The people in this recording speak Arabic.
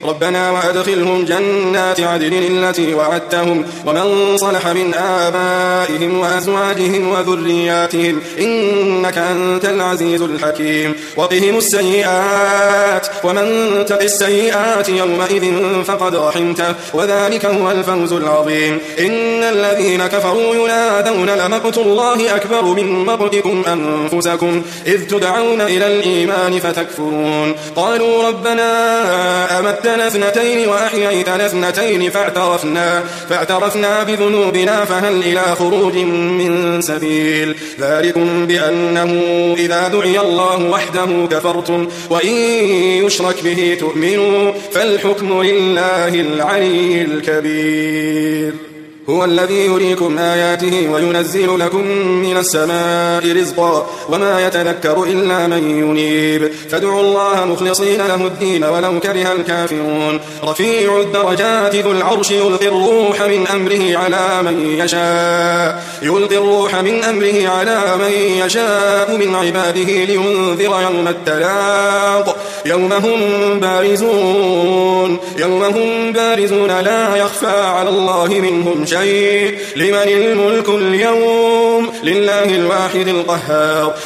ربنا وأدخلهم جنات عدن التي وعدتهم ومن صلح من آبائهم وأزواجهم وذرياتهم إنك أنت العزيز الحكيم وقهم السيئات ومن تق السيئات يومئذ فقد رحمته وذلك هو الفوز العظيم إن الذين كفروا ينادون لمقت الله أكبر من مقتكم أنفسكم إذ تدعون إلى الإيمان فتكفرون قالوا ربنا أمتنا اثنتين وأحييتنا اثنتين فاعترفنا بذنوبنا فهل إلى خروج من سبيل ذلكم بأنه إذا دعي الله وحده كفرتم وإن يشرك به تؤمنوا فالحكم لله العلي الكبير هو الذي يريكم آياته وينزل لكم من السماء رزقا وما يتذكر إلا من ينيب فادعوا الله مخلصين له الدين ولو كره الكافرون رفيع الدرجات ذو العرش يلقي الروح من أمره على من يشاء من عباده لينذر يوم التلاق يوم هم بارزون لا يخفى على الله منهم شيء لمن الملك اليوم لله الواحد القهار